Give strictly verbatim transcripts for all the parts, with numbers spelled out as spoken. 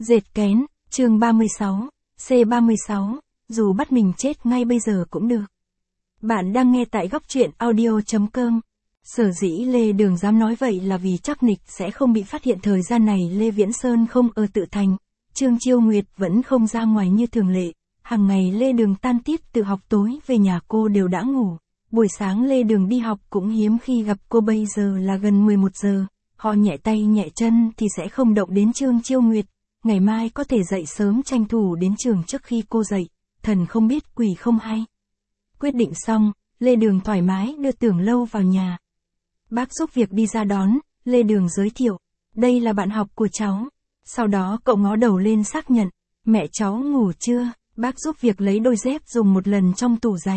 Dệt kén, chương ba mươi sáu, C ba mươi sáu, dù bắt mình chết ngay bây giờ cũng được. Bạn đang nghe tại góc truyện audio chấm com. Sở dĩ Lê Đường dám nói vậy là vì chắc nịch sẽ không bị phát hiện thời gian này Lê Viễn Sơn không ở tự thành. Trương Chiêu Nguyệt vẫn không ra ngoài như thường lệ. Hàng ngày Lê Đường tan tiết từ học tối về nhà cô đều đã ngủ. Buổi sáng Lê Đường đi học cũng hiếm khi gặp cô, bây giờ là gần mười một giờ. Họ nhẹ tay nhẹ chân thì sẽ không động đến Trương Chiêu Nguyệt. Ngày mai có thể dậy sớm tranh thủ đến trường trước khi cô dậy. Thần không biết quỷ không hay. Quyết định xong, Lê Đường thoải mái đưa Tưởng Lâu vào nhà. Bác giúp việc đi ra đón, Lê Đường giới thiệu. Đây là bạn học của cháu. Sau đó cậu ngó đầu lên xác nhận. Mẹ cháu ngủ chưa? Bác giúp việc lấy đôi dép dùng một lần trong tủ giày.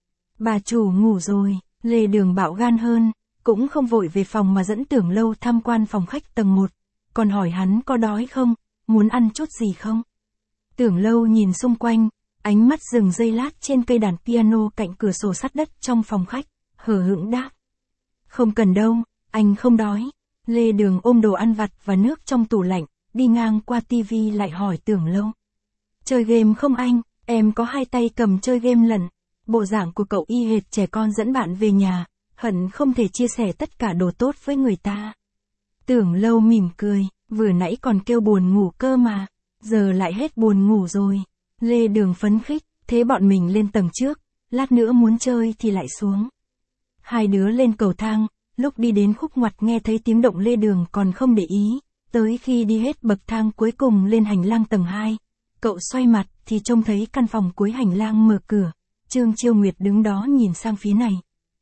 Bà chủ ngủ rồi, Lê Đường bạo gan hơn. Cũng không vội về phòng mà dẫn Tưởng Lâu tham quan phòng khách tầng một. Còn hỏi hắn có đói không, muốn ăn chút gì không? Tưởng Lâu nhìn xung quanh, ánh mắt dừng giây lát trên cây đàn piano cạnh cửa sổ sắt đất trong phòng khách, hờ hững đáp. Không cần đâu, anh không đói. Lê Đường ôm đồ ăn vặt và nước trong tủ lạnh, đi ngang qua tivi lại hỏi Tưởng Lâu. Chơi game không anh? Em có hai tay cầm chơi game lận. Bộ dạng của cậu y hệt trẻ con dẫn bạn về nhà, hận không thể chia sẻ tất cả đồ tốt với người ta. Tưởng Lâu mỉm cười, vừa nãy còn kêu buồn ngủ cơ mà, giờ lại hết buồn ngủ rồi. Lê Đường phấn khích, thế bọn mình lên tầng trước, lát nữa muốn chơi thì lại xuống. Hai đứa lên cầu thang, lúc đi đến khúc ngoặt nghe thấy tiếng động Lê Đường còn không để ý, tới khi đi hết bậc thang cuối cùng lên hành lang tầng hai, cậu xoay mặt thì trông thấy căn phòng cuối hành lang mở cửa, Trương Chiêu Nguyệt đứng đó nhìn sang phía này.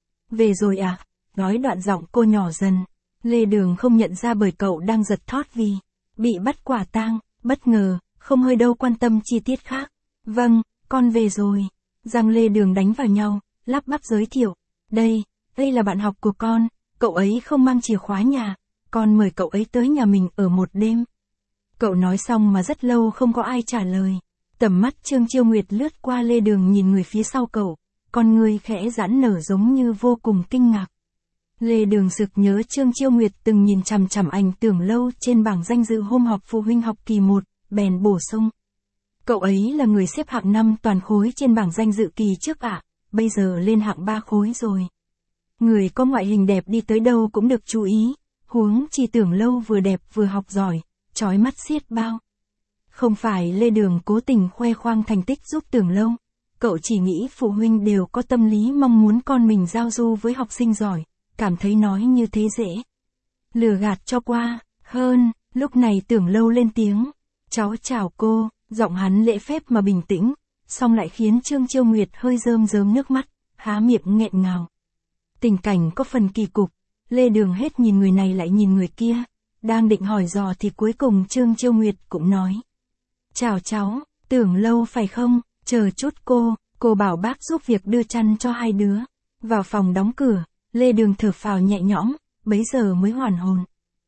Về rồi à? Nói đoạn giọng cô nhỏ dần. Lê Đường không nhận ra bởi cậu đang giật thót vì bị bắt quả tang, bất ngờ, không hơi đâu quan tâm chi tiết khác. Vâng, con về rồi. Răng Lê Đường đánh vào nhau, lắp bắp giới thiệu. Đây, đây là bạn học của con, cậu ấy không mang chìa khóa nhà, con mời cậu ấy tới nhà mình ở một đêm. Cậu nói xong mà rất lâu không có ai trả lời. Tầm mắt Trương Chiêu Nguyệt lướt qua Lê Đường nhìn người phía sau cậu, con người khẽ giãn nở giống như vô cùng kinh ngạc. Lê Đường sực nhớ Trương Chiêu Nguyệt từng nhìn chằm chằm ảnh Tưởng Lâu trên bảng danh dự hôm họp phụ huynh học kỳ một, bèn bổ sung. Cậu ấy là người xếp hạng năm toàn khối trên bảng danh dự kỳ trước ạ, à, bây giờ lên hạng ba khối rồi. Người có ngoại hình đẹp đi tới đâu cũng được chú ý, huống chi Tưởng Lâu vừa đẹp vừa học giỏi, chói mắt xiết bao. Không phải Lê Đường cố tình khoe khoang thành tích giúp Tưởng Lâu, cậu chỉ nghĩ phụ huynh đều có tâm lý mong muốn con mình giao du với học sinh giỏi, cảm thấy nói như thế dễ lừa gạt cho qua. Hơn, lúc này Tưởng Lâu lên tiếng. Cháu chào cô, giọng hắn lễ phép mà bình tĩnh, song lại khiến Trương Chiêu Nguyệt hơi rơm rớm nước mắt, há miệng nghẹn ngào. Tình cảnh có phần kỳ cục, Lê Đường hết nhìn người này lại nhìn người kia, đang định hỏi dò thì cuối cùng Trương Chiêu Nguyệt cũng nói. Chào cháu, Tưởng Lâu phải không, chờ chút cô, cô bảo bác giúp việc đưa chăn cho hai đứa. Vào phòng đóng cửa, Lê Đường thở phào nhẹ nhõm, bấy giờ mới hoàn hồn.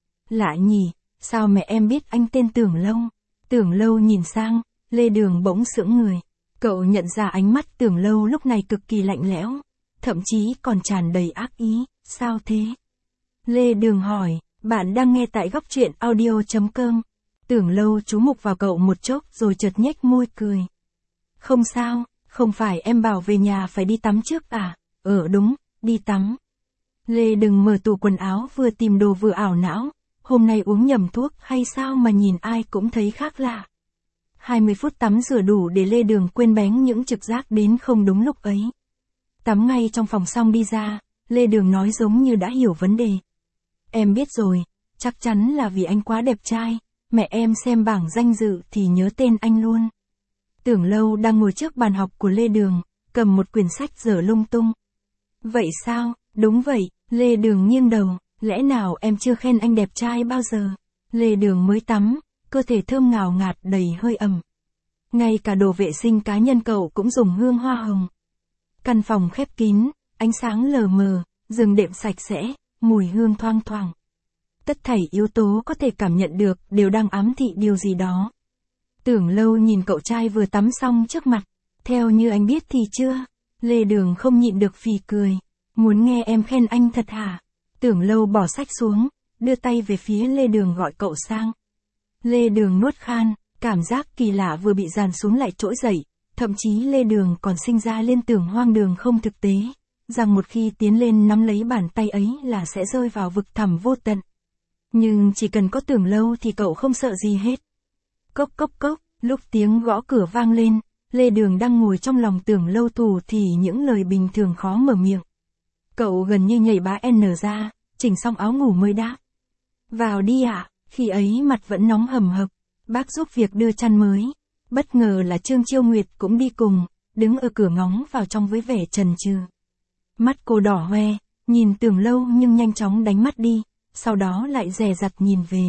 Lạ nhỉ, sao mẹ em biết anh tên Tưởng Lâu? Tưởng Lâu nhìn sang, Lê Đường bỗng sững người. Cậu nhận ra ánh mắt Tưởng Lâu lúc này cực kỳ lạnh lẽo, thậm chí còn tràn đầy ác ý. Sao thế? Lê Đường hỏi, bạn đang nghe tại góc truyện audio chấm com. Tưởng Lâu chú mục vào cậu một chốc rồi chợt nhếch môi cười. Không sao, không phải em bảo về nhà phải đi tắm trước à? Ờ đúng, đi tắm. Lê Đường mở tủ quần áo vừa tìm đồ vừa ảo não. Hôm nay uống nhầm thuốc hay sao mà nhìn ai cũng thấy khác lạ. hai mươi phút tắm rửa đủ để Lê Đường quên bén những trực giác đến không đúng lúc ấy. Tắm ngay trong phòng xong đi ra, Lê Đường nói giống như đã hiểu vấn đề. Em biết rồi, chắc chắn là vì anh quá đẹp trai, mẹ em xem bảng danh dự thì nhớ tên anh luôn. Tưởng Lâu đang ngồi trước bàn học của Lê Đường, cầm một quyển sách dở lung tung. Vậy sao? Đúng vậy, Lê Đường nghiêng đầu. Lẽ nào em chưa khen anh đẹp trai bao giờ? Lê Đường mới tắm, cơ thể thơm ngào ngạt đầy hơi ẩm. Ngay cả đồ vệ sinh cá nhân cậu cũng dùng hương hoa hồng. Căn phòng khép kín, ánh sáng lờ mờ, giường đệm sạch sẽ, mùi hương thoang thoảng. Tất thảy yếu tố có thể cảm nhận được đều đang ám thị điều gì đó. Tưởng Lâu nhìn cậu trai vừa tắm xong trước mặt. Theo như anh biết thì chưa? Lê Đường không nhịn được phì cười. Muốn nghe em khen anh thật hả? Tưởng Lâu bỏ sách xuống, đưa tay về phía Lê Đường gọi cậu sang. Lê Đường nuốt khan, cảm giác kỳ lạ vừa bị dàn xuống lại trỗi dậy, thậm chí Lê Đường còn sinh ra liên tưởng hoang đường không thực tế, rằng một khi tiến lên nắm lấy bàn tay ấy là sẽ rơi vào vực thẳm vô tận. Nhưng chỉ cần có Tưởng Lâu thì cậu không sợ gì hết. Cốc cốc cốc, lúc tiếng gõ cửa vang lên, Lê Đường đang ngồi trong lòng Tưởng Lâu thủ thì những lời bình thường khó mở miệng. Cậu gần như nhảy bá N ra, chỉnh xong áo ngủ mới đáp. Vào đi ạ, à. Khi ấy mặt vẫn nóng hầm hập, bác giúp việc đưa chăn mới. Bất ngờ là Trương Chiêu Nguyệt cũng đi cùng, đứng ở cửa ngóng vào trong với vẻ chần chừ. Mắt cô đỏ hoe, nhìn Tưởng Lâu nhưng nhanh chóng đánh mắt đi, sau đó lại dè dặt nhìn về.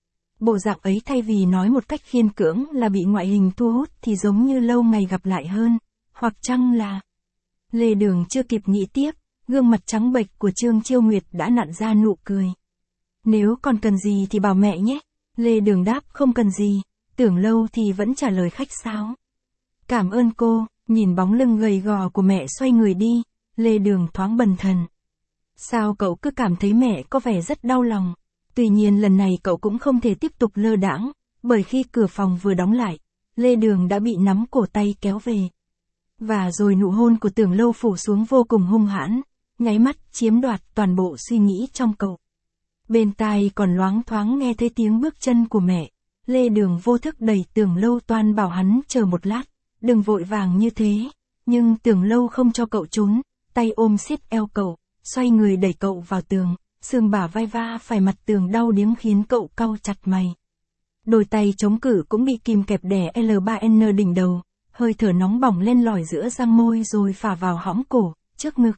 Bộ dạng ấy thay vì nói một cách khiên cưỡng là bị ngoại hình thu hút thì giống như lâu ngày gặp lại hơn, hoặc chăng là... Lê Đường chưa kịp nghĩ tiếp, gương mặt trắng bệch của Trương Chiêu Nguyệt đã nặn ra nụ cười. Nếu còn cần gì thì bảo mẹ nhé. Lê Đường đáp không cần gì, Tưởng Lâu thì vẫn trả lời khách sáo. Cảm ơn cô, nhìn bóng lưng gầy gò của mẹ xoay người đi, Lê Đường thoáng bần thần. Sao cậu cứ cảm thấy mẹ có vẻ rất đau lòng? Tuy nhiên lần này cậu cũng không thể tiếp tục lơ đãng, bởi khi cửa phòng vừa đóng lại, Lê Đường đã bị nắm cổ tay kéo về. Và rồi nụ hôn của Tưởng Lâu phủ xuống vô cùng hung hãn, nháy mắt chiếm đoạt toàn bộ suy nghĩ trong cậu. Bên tai còn loáng thoáng nghe thấy tiếng bước chân của mẹ, Lê Đường vô thức đẩy Tưởng Lâu toan bảo hắn chờ một lát, đừng vội vàng như thế, nhưng Tưởng Lâu không cho cậu trốn, tay ôm siết eo cậu, xoay người đẩy cậu vào tường, xương bả vai va phải mặt tường đau điếng khiến cậu cau chặt mày. Đôi tay chống cự cũng bị kìm kẹp đè L ba N đỉnh đầu, hơi thở nóng bỏng lên lỏi giữa răng môi rồi phả vào hõm cổ, trước ngực.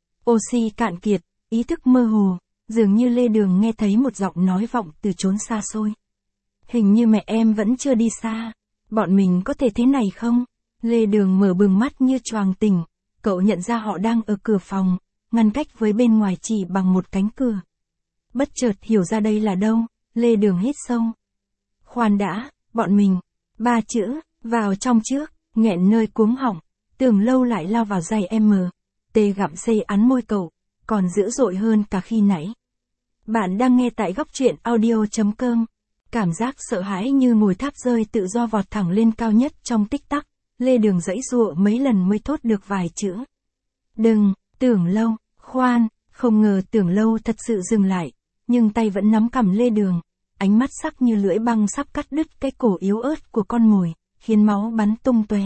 Oxy cạn kiệt, ý thức mơ hồ, dường như Lê Đường nghe thấy một giọng nói vọng từ chốn xa xôi. Hình như mẹ em vẫn chưa đi xa, bọn mình có thể thế này không? Lê Đường mở bừng mắt như choàng tỉnh, cậu nhận ra họ đang ở cửa phòng, ngăn cách với bên ngoài chỉ bằng một cánh cửa. Bất chợt hiểu ra đây là đâu, Lê Đường hít sâu. Khoan đã, bọn mình, ba chữ, vào trong trước, nghẹn nơi cuống họng, Tưởng Lâu lại lao vào giày M, tê gặm xê án môi cậu, còn dữ dội hơn cả khi nãy. Bạn đang nghe tại góc truyện audio.com, cảm giác sợ hãi như ngồi tháp rơi tự do vọt thẳng lên cao nhất trong tích tắc, Lê Đường giãy giụa mấy lần mới thốt được vài chữ. Đừng, Tưởng Lâu, khoan, không ngờ Tưởng Lâu thật sự dừng lại, nhưng tay vẫn nắm cằm Lê Đường, ánh mắt sắc như lưỡi băng sắp cắt đứt cái cổ yếu ớt của con mồi, khiến máu bắn tung tóe.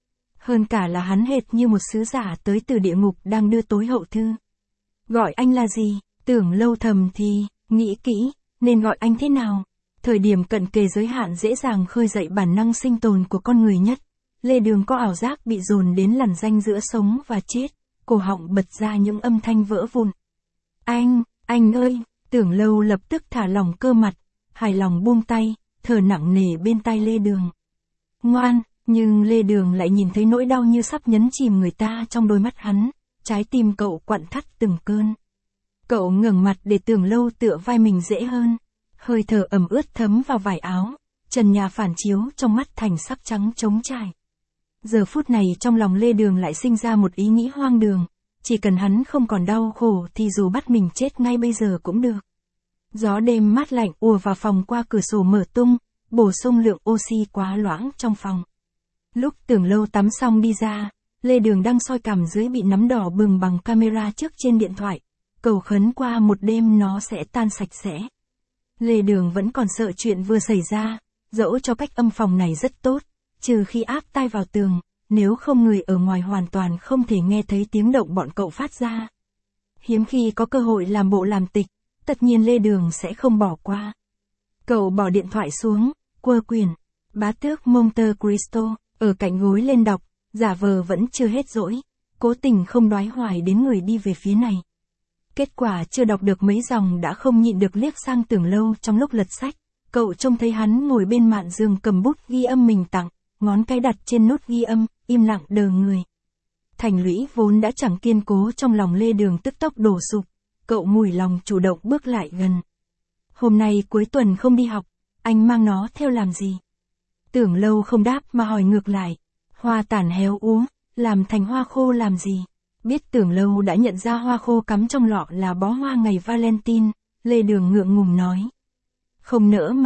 Hơn cả là hắn hệt như một sứ giả tới từ địa ngục đang đưa tối hậu thư. Gọi anh là gì? Tưởng Lâu thầm thì, nghĩ kỹ, nên gọi anh thế nào? Thời điểm cận kề giới hạn dễ dàng khơi dậy bản năng sinh tồn của con người nhất. Lê Đường có ảo giác bị dồn đến lằn ranh giữa sống và chết, cổ họng bật ra những âm thanh vỡ vụn. Anh, anh ơi, Tưởng Lâu lập tức thả lỏng cơ mặt, hài lòng buông tay, thở nặng nề bên tai Lê Đường. Ngoan, nhưng Lê Đường lại nhìn thấy nỗi đau như sắp nhấn chìm người ta trong đôi mắt hắn, trái tim cậu quặn thắt từng cơn. Cậu ngẩng mặt để Tưởng Lâu tựa vai mình dễ hơn, hơi thở ẩm ướt thấm vào vải áo, trần nhà phản chiếu trong mắt thành sắc trắng trống trải. Giờ phút này trong lòng Lê Đường lại sinh ra một ý nghĩ hoang đường, chỉ cần hắn không còn đau khổ thì dù bắt mình chết ngay bây giờ cũng được. Gió đêm mát lạnh ùa vào phòng qua cửa sổ mở tung, bổ sung lượng oxy quá loãng trong phòng. Lúc Tưởng Lâu tắm xong đi ra, Lê Đường đang soi cằm dưới bị nắm đỏ bừng bằng camera trước trên điện thoại, cầu khấn qua một đêm nó sẽ tan sạch sẽ. Lê Đường vẫn còn sợ chuyện vừa xảy ra, dẫu cho cách âm phòng này rất tốt, trừ khi áp tai vào tường, nếu không người ở ngoài hoàn toàn không thể nghe thấy tiếng động bọn cậu phát ra. Hiếm khi có cơ hội làm bộ làm tịch, tất nhiên Lê Đường sẽ không bỏ qua. Cậu bỏ điện thoại xuống, quơ quyển, Bá Tước Monte Cristo, ở cạnh gối lên đọc, giả vờ vẫn chưa hết dỗi, cố tình không đoái hoài đến người đi về phía này. Kết quả chưa đọc được mấy dòng đã không nhịn được liếc sang Tưởng Lâu trong lúc lật sách, cậu trông thấy hắn ngồi bên mạn giường cầm bút ghi âm mình tặng, ngón cái đặt trên nút ghi âm, im lặng đờ người. Thành lũy vốn đã chẳng kiên cố trong lòng Lê Đường tức tốc đổ sụp, cậu mùi lòng chủ động bước lại gần. Hôm nay cuối tuần không đi học, anh mang nó theo làm gì? Tưởng Lâu không đáp mà hỏi ngược lại, hoa tàn héo úa, làm thành hoa khô làm gì? Biết Tưởng Lâu đã nhận ra hoa khô cắm trong lọ là bó hoa ngày Valentine, Lê Đường ngượng ngùng nói. Không nỡ mà,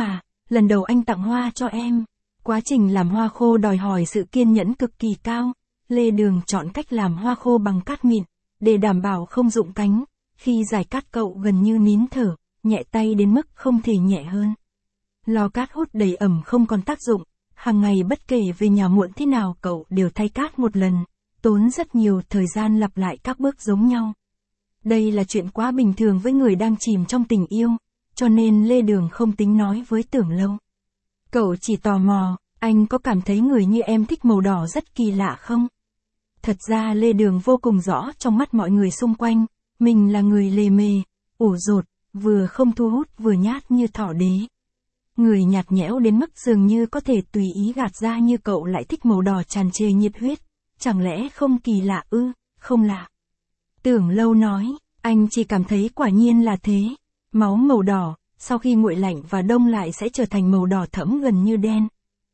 lần đầu anh tặng hoa cho em. Quá trình làm hoa khô đòi hỏi sự kiên nhẫn cực kỳ cao. Lê Đường chọn cách làm hoa khô bằng cát mịn, để đảm bảo không rụng cánh. Khi rải cát cậu gần như nín thở, nhẹ tay đến mức không thể nhẹ hơn. Lò cát hút đầy ẩm không còn tác dụng, hàng ngày bất kể về nhà muộn thế nào cậu đều thay cát một lần, tốn rất nhiều thời gian lặp lại các bước giống nhau. Đây là chuyện quá bình thường với người đang chìm trong tình yêu, cho nên Lê Đường không tính nói với Tưởng Lâu. Cậu chỉ tò mò, anh có cảm thấy người như em thích màu đỏ rất kỳ lạ không? Thật ra Lê Đường vô cùng rõ trong mắt mọi người xung quanh, mình là người lề mề, ủ rột, vừa không thu hút vừa nhát như thỏ đế. Người nhạt nhẽo đến mức dường như có thể tùy ý gạt ra như cậu lại thích màu đỏ tràn trề nhiệt huyết, chẳng lẽ không kỳ lạ ư? Không lạ. Tưởng Lâu nói, anh chỉ cảm thấy quả nhiên là thế. Máu màu đỏ, sau khi nguội lạnh và đông lại sẽ trở thành màu đỏ thẫm gần như đen.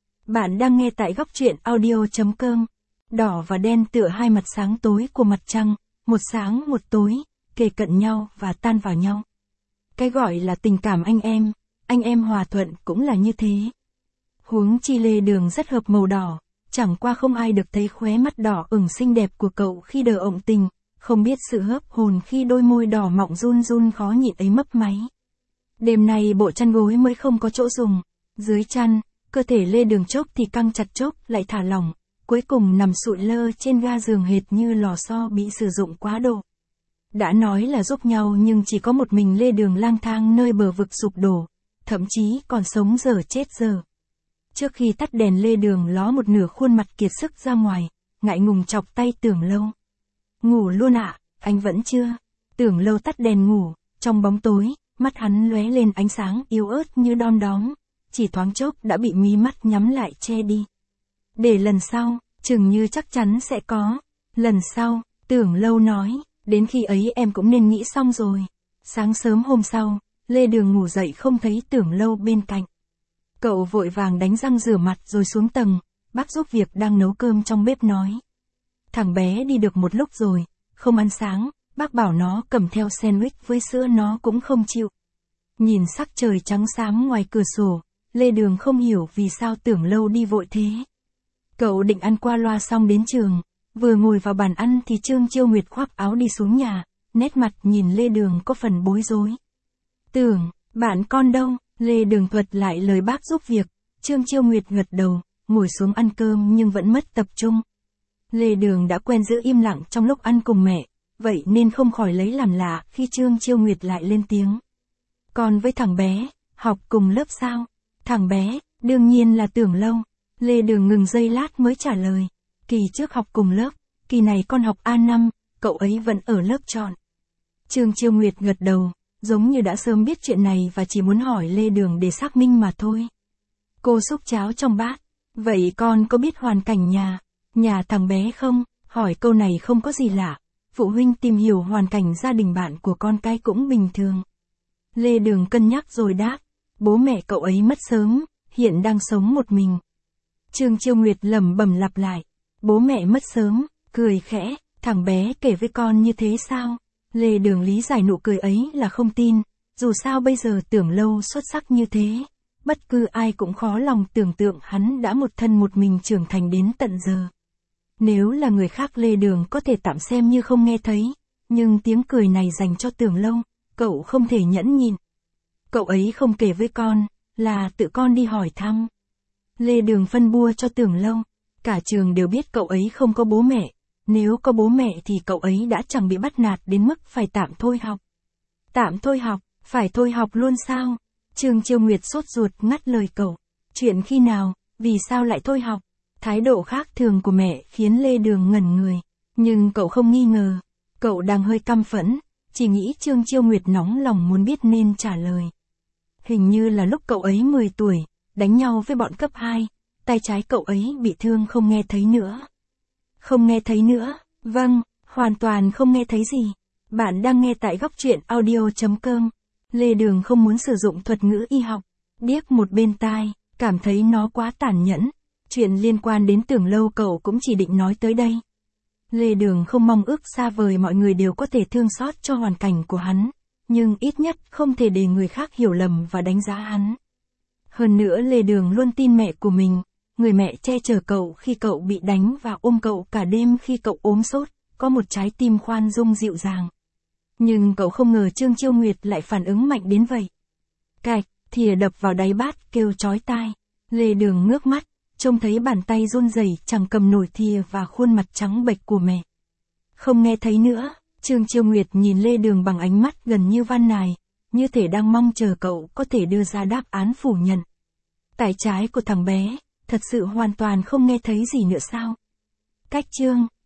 Bạn đang nghe tại góc truyện audio.com. Đỏ và đen tựa hai mặt sáng tối của mặt trăng, một sáng một tối, kề cận nhau và tan vào nhau. Cái gọi là tình cảm anh em, anh em hòa thuận cũng là như thế. Huống chi Lê Đường rất hợp màu đỏ, chẳng qua không ai được thấy khóe mắt đỏ ửng xinh đẹp của cậu khi đờ ộng tình, không biết sự hớp hồn khi đôi môi đỏ mọng run run khó nhịn ấy mấp máy. Đêm nay bộ chăn gối mới không có chỗ dùng, dưới chăn, cơ thể Lê Đường chốc thì căng chặt chốc lại thả lỏng, cuối cùng nằm sụi lơ trên ga giường hệt như lò xo bị sử dụng quá độ. Đã nói là giúp nhau nhưng chỉ có một mình Lê Đường lang thang nơi bờ vực sụp đổ, thậm chí còn sống dở chết dở. Trước khi tắt đèn Lê Đường ló một nửa khuôn mặt kiệt sức ra ngoài, ngại ngùng chọc tay Tưởng Lâu. Ngủ luôn ạ, à, anh vẫn chưa? Tưởng Lâu tắt đèn ngủ, trong bóng tối, mắt hắn lóe lên ánh sáng yếu ớt như đom đóm, chỉ thoáng chốc đã bị mí mắt nhắm lại che đi. Để lần sau, chừng như chắc chắn sẽ có. Lần sau, Tưởng Lâu nói, đến khi ấy em cũng nên nghĩ xong rồi. Sáng sớm hôm sau, Lê Đường ngủ dậy không thấy Tưởng Lâu bên cạnh. Cậu vội vàng đánh răng rửa mặt rồi xuống tầng, bác giúp việc đang nấu cơm trong bếp nói. Thằng bé đi được một lúc rồi, không ăn sáng, bác bảo nó cầm theo sandwich với sữa nó cũng không chịu. Nhìn sắc trời trắng xám ngoài cửa sổ, Lê Đường không hiểu vì sao Tưởng Lâu đi vội thế. Cậu định ăn qua loa xong đến trường, vừa ngồi vào bàn ăn thì Trương Chiêu Nguyệt khoác áo đi xuống nhà, nét mặt nhìn Lê Đường có phần bối rối. Tưởng, bạn con đâu? Lê Đường thuật lại lời bác giúp việc, Trương Chiêu Nguyệt gật đầu, ngồi xuống ăn cơm nhưng vẫn mất tập trung. Lê Đường đã quen giữ im lặng trong lúc ăn cùng mẹ, vậy nên không khỏi lấy làm lạ khi Trương Chiêu Nguyệt lại lên tiếng. Còn với thằng bé, học cùng lớp sao? Thằng bé, đương nhiên là Tưởng Lâu. Lê Đường ngừng giây lát mới trả lời. Kỳ trước học cùng lớp, kỳ này con học A năm, cậu ấy vẫn ở lớp chọn. Trương Chiêu Nguyệt gật đầu, giống như đã sớm biết chuyện này và chỉ muốn hỏi Lê Đường để xác minh mà thôi. Cô xúc cháo trong bát. Vậy con có biết hoàn cảnh nhà, nhà thằng bé không? Hỏi câu này không có gì lạ. Phụ huynh tìm hiểu hoàn cảnh gia đình bạn của con cái cũng bình thường. Lê Đường cân nhắc rồi đáp. Bố mẹ cậu ấy mất sớm, hiện đang sống một mình. Trương Chiêu Nguyệt lẩm bẩm lặp lại. Bố mẹ mất sớm, cười khẽ, thằng bé kể với con như thế sao? Lê Đường lý giải nụ cười ấy là không tin, dù sao bây giờ Tưởng Lâu xuất sắc như thế, bất cứ ai cũng khó lòng tưởng tượng hắn đã một thân một mình trưởng thành đến tận giờ. Nếu là người khác Lê Đường có thể tạm xem như không nghe thấy, nhưng tiếng cười này dành cho Tưởng Lâu, cậu không thể nhẫn nhịn. Cậu ấy không kể với con, là tự con đi hỏi thăm. Lê Đường phân bua cho Tưởng Lâu, cả trường đều biết cậu ấy không có bố mẹ, nếu có bố mẹ thì cậu ấy đã chẳng bị bắt nạt đến mức phải tạm thôi học. Tạm thôi học, phải thôi học luôn sao? Trương Chiêu Nguyệt sốt ruột ngắt lời cậu. Chuyện khi nào, vì sao lại thôi học? Thái độ khác thường của mẹ khiến Lê Đường ngẩn người, nhưng cậu không nghi ngờ. Cậu đang hơi căm phẫn, chỉ nghĩ Trương Chiêu Nguyệt nóng lòng muốn biết nên trả lời. Hình như là lúc cậu ấy mười tuổi, đánh nhau với bọn cấp hai, tay trái cậu ấy bị thương không nghe thấy nữa. Không nghe thấy nữa, vâng, hoàn toàn không nghe thấy gì. Bạn đang nghe tại góc truyện audio.com. Lê Đường không muốn sử dụng thuật ngữ y học, điếc một bên tai, cảm thấy nó quá tàn nhẫn. Chuyện liên quan đến Tưởng Lâu cậu cũng chỉ định nói tới đây. Lê Đường không mong ước xa vời mọi người đều có thể thương xót cho hoàn cảnh của hắn, nhưng ít nhất không thể để người khác hiểu lầm và đánh giá hắn. Hơn nữa Lê Đường luôn tin mẹ của mình, người mẹ che chở cậu khi cậu bị đánh và ôm cậu cả đêm khi cậu ốm sốt, có một trái tim khoan dung dịu dàng. Nhưng cậu không ngờ Trương Chiêu Nguyệt lại phản ứng mạnh đến vậy. Cạch, thìa đập vào đáy bát kêu chói tai. Lê Đường ngước mắt, trông thấy bàn tay run rẩy chẳng cầm nổi thìa và khuôn mặt trắng bệch của mẹ. Không nghe thấy nữa, Trương Chiêu Nguyệt nhìn Lê Đường bằng ánh mắt gần như van nài, như thể đang mong chờ cậu có thể đưa ra đáp án phủ nhận. Tay trái của thằng bé, thật sự hoàn toàn không nghe thấy gì nữa sao? Cách chương